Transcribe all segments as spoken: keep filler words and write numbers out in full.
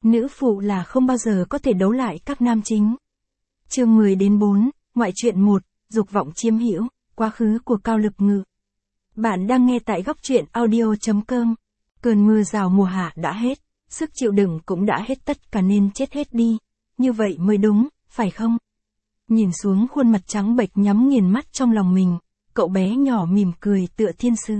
Nữ phụ là không bao giờ có thể đấu lại các nam chính. Chương mười đến bốn, ngoại truyện một, dục vọng chiếm hữu, quá khứ của Cao Lực Ngự. Bạn đang nghe tại góc truyện audio chấm com. Cơn mưa rào mùa hạ đã hết, sức chịu đựng cũng đã hết, tất cả nên chết hết đi. Như vậy mới đúng, phải không? Nhìn xuống khuôn mặt trắng bệch nhắm nghiền mắt trong lòng mình, cậu bé nhỏ mỉm cười tựa thiên sứ.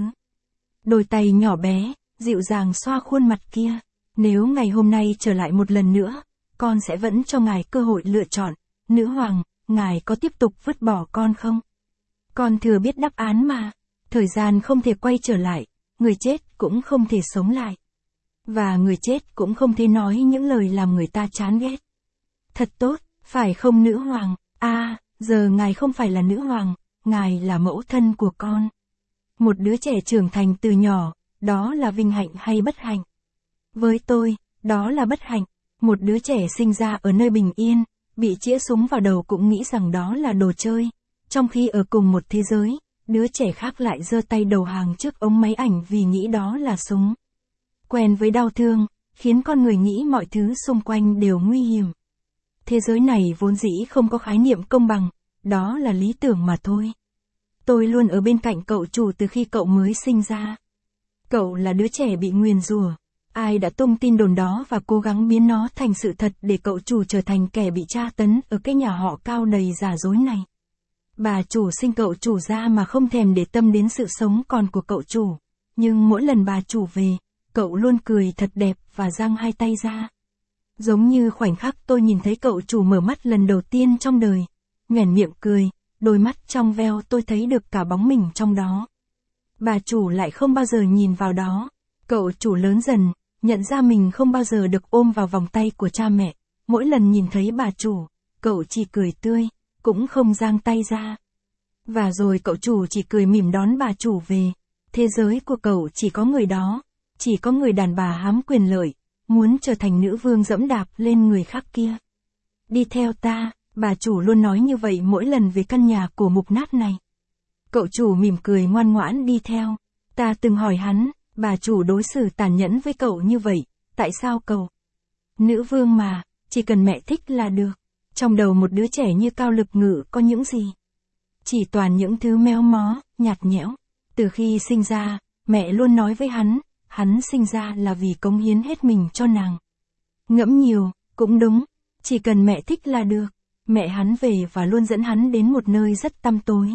Đôi tay nhỏ bé, dịu dàng xoa khuôn mặt kia. Nếu ngày hôm nay trở lại một lần nữa, con sẽ vẫn cho ngài cơ hội lựa chọn. Nữ hoàng, ngài có tiếp tục vứt bỏ con không? Con thừa biết đáp án mà. Thời gian không thể quay trở lại, người chết cũng không thể sống lại. Và người chết cũng không thể nói những lời làm người ta chán ghét. Thật tốt, phải không nữ hoàng? À, giờ ngài không phải là nữ hoàng, ngài là mẫu thân của con. Một đứa trẻ trưởng thành từ nhỏ, đó là vinh hạnh hay bất hạnh? Với tôi, đó là bất hạnh. Một đứa trẻ sinh ra ở nơi bình yên, bị chĩa súng vào đầu cũng nghĩ rằng đó là đồ chơi. Trong khi ở cùng một thế giới, đứa trẻ khác lại giơ tay đầu hàng trước ống máy ảnh vì nghĩ đó là súng. Quen với đau thương, khiến con người nghĩ mọi thứ xung quanh đều nguy hiểm. Thế giới này vốn dĩ không có khái niệm công bằng, đó là lý tưởng mà thôi. Tôi luôn ở bên cạnh cậu chủ từ khi cậu mới sinh ra. Cậu là đứa trẻ bị nguyền rủa. Ai đã tung tin đồn đó và cố gắng biến nó thành sự thật để cậu chủ trở thành kẻ bị tra tấn ở cái nhà họ Cao đầy giả dối này. Bà chủ sinh cậu chủ ra mà không thèm để tâm đến sự sống còn của cậu chủ. Nhưng mỗi lần bà chủ về, cậu luôn cười thật đẹp và giang hai tay ra. Giống như khoảnh khắc tôi nhìn thấy cậu chủ mở mắt lần đầu tiên trong đời. Nhoẻn miệng cười, đôi mắt trong veo tôi thấy được cả bóng mình trong đó. Bà chủ lại không bao giờ nhìn vào đó. Cậu chủ lớn dần, nhận ra mình không bao giờ được ôm vào vòng tay của cha mẹ. Mỗi lần nhìn thấy bà chủ, cậu chỉ cười tươi, cũng không giang tay ra. Và rồi cậu chủ chỉ cười mỉm đón bà chủ về. Thế giới của cậu chỉ có người đó, chỉ có người đàn bà hám quyền lợi, muốn trở thành nữ vương dẫm đạp lên người khác kia. Đi theo ta, bà chủ luôn nói như vậy mỗi lần về căn nhà cổ mục nát này. Cậu chủ mỉm cười ngoan ngoãn đi theo. Ta từng hỏi hắn, bà chủ đối xử tàn nhẫn với cậu như vậy, tại sao cậu? Nữ vương mà, chỉ cần mẹ thích là được. Trong đầu một đứa trẻ như Cao Lực Ngự có những gì? Chỉ toàn những thứ méo mó, nhạt nhẽo. Từ khi sinh ra, mẹ luôn nói với hắn, hắn sinh ra là vì cống hiến hết mình cho nàng. Ngẫm nhiều, cũng đúng, chỉ cần mẹ thích là được. Mẹ hắn về và luôn dẫn hắn đến một nơi rất tăm tối.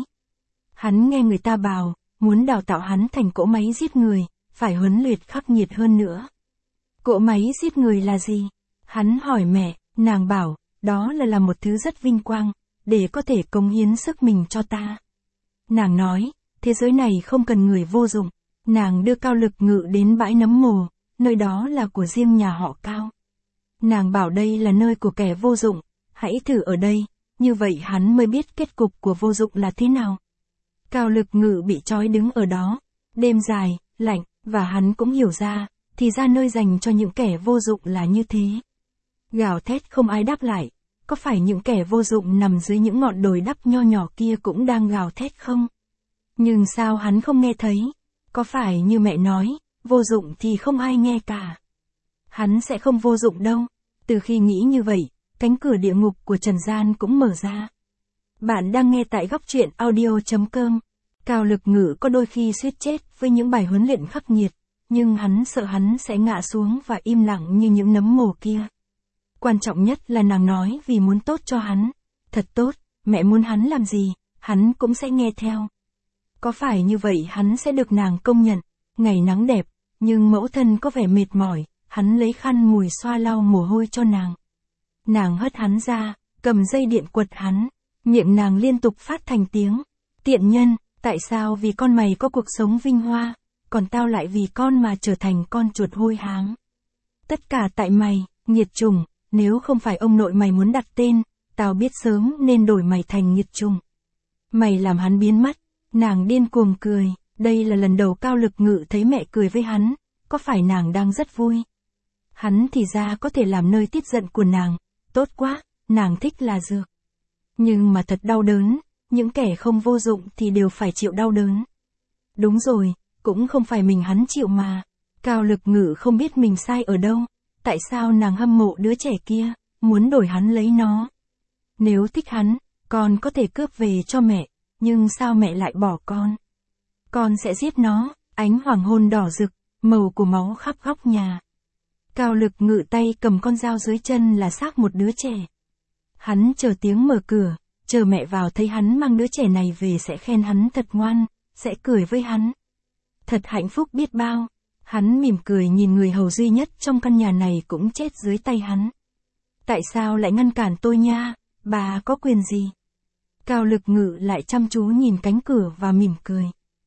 Hắn nghe người ta bảo, muốn đào tạo hắn thành cỗ máy giết người, phải huấn luyện khắc nghiệt hơn nữa. Cỗ máy giết người là gì? Hắn hỏi mẹ, nàng bảo, đó là làm một thứ rất vinh quang, để có thể cống hiến sức mình cho ta. Nàng nói, thế giới này không cần người vô dụng. Nàng đưa Cao Lực Ngự đến bãi nấm mồ, nơi đó là của riêng nhà họ Cao. Nàng bảo đây là nơi của kẻ vô dụng, hãy thử ở đây, như vậy hắn mới biết kết cục của vô dụng là thế nào. Cao Lực Ngự bị trói đứng ở đó, đêm dài, lạnh, và hắn cũng hiểu ra, thì ra nơi dành cho những kẻ vô dụng là như thế. Gào thét không ai đáp lại, có phải những kẻ vô dụng nằm dưới những ngọn đồi đắp nho nhỏ kia cũng đang gào thét không? Nhưng sao hắn không nghe thấy? Có phải như mẹ nói, vô dụng thì không ai nghe cả. Hắn sẽ không vô dụng đâu. Từ khi nghĩ như vậy, cánh cửa địa ngục của trần gian cũng mở ra. Bạn đang nghe tại góc truyện audio chấm com. Cao Lực Ngự có đôi khi suýt chết với những bài huấn luyện khắc nghiệt, nhưng hắn sợ hắn sẽ ngã xuống và im lặng như những nấm mồ kia. Quan trọng nhất là nàng nói vì muốn tốt cho hắn. Thật tốt, mẹ muốn hắn làm gì, hắn cũng sẽ nghe theo. Có phải như vậy hắn sẽ được nàng công nhận. Ngày nắng đẹp, nhưng mẫu thân có vẻ mệt mỏi, hắn lấy khăn mùi xoa lau mồ hôi cho nàng. Nàng hất hắn ra, cầm dây điện quật hắn, miệng nàng liên tục phát thành tiếng. Tiện nhân, tại sao vì con mày có cuộc sống vinh hoa, còn tao lại vì con mà trở thành con chuột hôi hám. Tất cả tại mày, nghiệt chủng, nếu không phải ông nội mày muốn đặt tên, tao biết sớm nên đổi mày thành nghiệt chủng. Mày làm hắn biến mất. Nàng điên cuồng cười, đây là lần đầu Cao Lực Ngự thấy mẹ cười với hắn, có phải nàng đang rất vui? Hắn thì ra có thể làm nơi tiết giận của nàng, tốt quá, nàng thích là dược. Nhưng mà thật đau đớn, những kẻ không vô dụng thì đều phải chịu đau đớn. Đúng rồi, cũng không phải mình hắn chịu mà. Cao Lực Ngự không biết mình sai ở đâu, Tại sao nàng hâm mộ đứa trẻ kia, muốn đổi hắn lấy nó? Nếu thích hắn, con có thể cướp về cho mẹ, nhưng sao mẹ lại bỏ con? Con sẽ giết nó. Ánh hoàng hôn đỏ rực, màu của máu khắp góc nhà. Cao Lực Ngự tay cầm con dao dưới chân là xác một đứa trẻ. Hắn chờ tiếng mở cửa, chờ mẹ vào thấy hắn mang đứa trẻ này về sẽ khen hắn thật ngoan, sẽ cười với hắn. Thật hạnh phúc biết bao. Hắn mỉm cười nhìn người hầu duy nhất trong căn nhà này cũng chết dưới tay hắn. Tại sao lại ngăn cản tôi nha, bà có quyền gì? Cao Lực Ngự lại chăm chú nhìn cánh cửa và mỉm cười.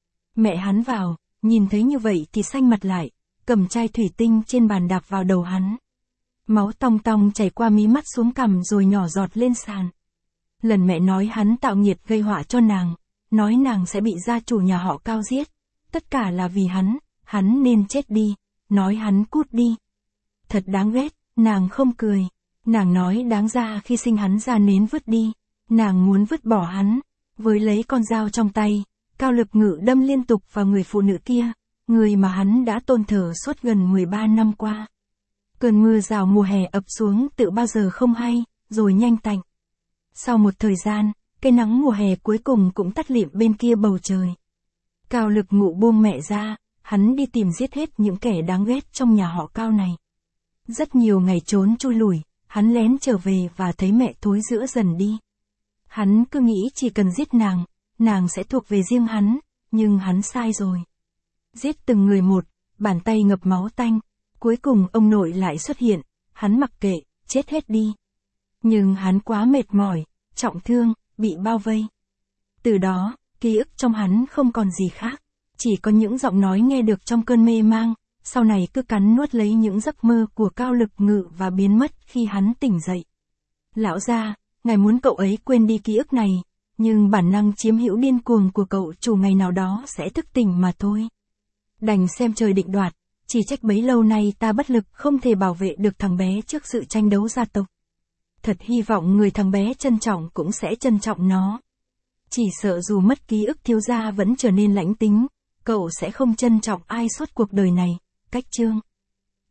Mẹ hắn vào, nhìn thấy như vậy thì xanh mặt lại, cầm chai thủy tinh trên bàn đạp vào đầu hắn. Máu tong tong chảy qua mí mắt xuống cằm rồi nhỏ giọt lên sàn. Lần mẹ nói hắn tạo nghiệt gây họa cho nàng, nói nàng sẽ bị gia chủ nhà họ Cao giết. Tất cả là vì hắn, hắn nên chết đi, nói hắn cút đi. Thật đáng ghét, nàng không cười. Nàng nói đáng ra khi sinh hắn ra nến vứt đi, nàng muốn vứt bỏ hắn. Với lấy con dao trong tay, Cao Lực Ngự đâm liên tục vào người phụ nữ kia, người mà hắn đã tôn thờ suốt gần mười ba năm qua. Cơn mưa rào mùa hè ập xuống tự bao giờ không hay, rồi nhanh tạnh. Sau một thời gian, cái nắng mùa hè cuối cùng cũng tắt lịm bên kia bầu trời. Cao Lực Ngụ buông mẹ ra, hắn đi tìm giết hết những kẻ đáng ghét trong nhà họ Cao này. Rất nhiều ngày trốn chui lủi, hắn lén trở về và thấy mẹ thối rữa dần đi. Hắn cứ nghĩ chỉ cần giết nàng, nàng sẽ thuộc về riêng hắn, nhưng hắn sai rồi. Giết từng người một, bàn tay ngập máu tanh, cuối cùng ông nội lại xuất hiện, hắn mặc kệ, chết hết đi. Nhưng hắn quá mệt mỏi, trọng thương, bị bao vây. Từ đó, ký ức trong hắn không còn gì khác, chỉ có những giọng nói nghe được trong cơn mê mang, sau này cứ cắn nuốt lấy những giấc mơ của Cao Lực Ngự và biến mất khi hắn tỉnh dậy. Lão gia, ngài muốn cậu ấy quên đi ký ức này, nhưng bản năng chiếm hữu điên cuồng của cậu chủ ngày nào đó sẽ thức tỉnh mà thôi. Đành xem trời định đoạt, chỉ trách bấy lâu nay ta bất lực không thể bảo vệ được thằng bé trước sự tranh đấu gia tộc. Thật hy vọng người thằng bé trân trọng cũng sẽ trân trọng nó. Chỉ sợ dù mất ký ức thiếu gia vẫn trở nên lãnh tính, cậu sẽ không trân trọng ai suốt cuộc đời này. Cách chương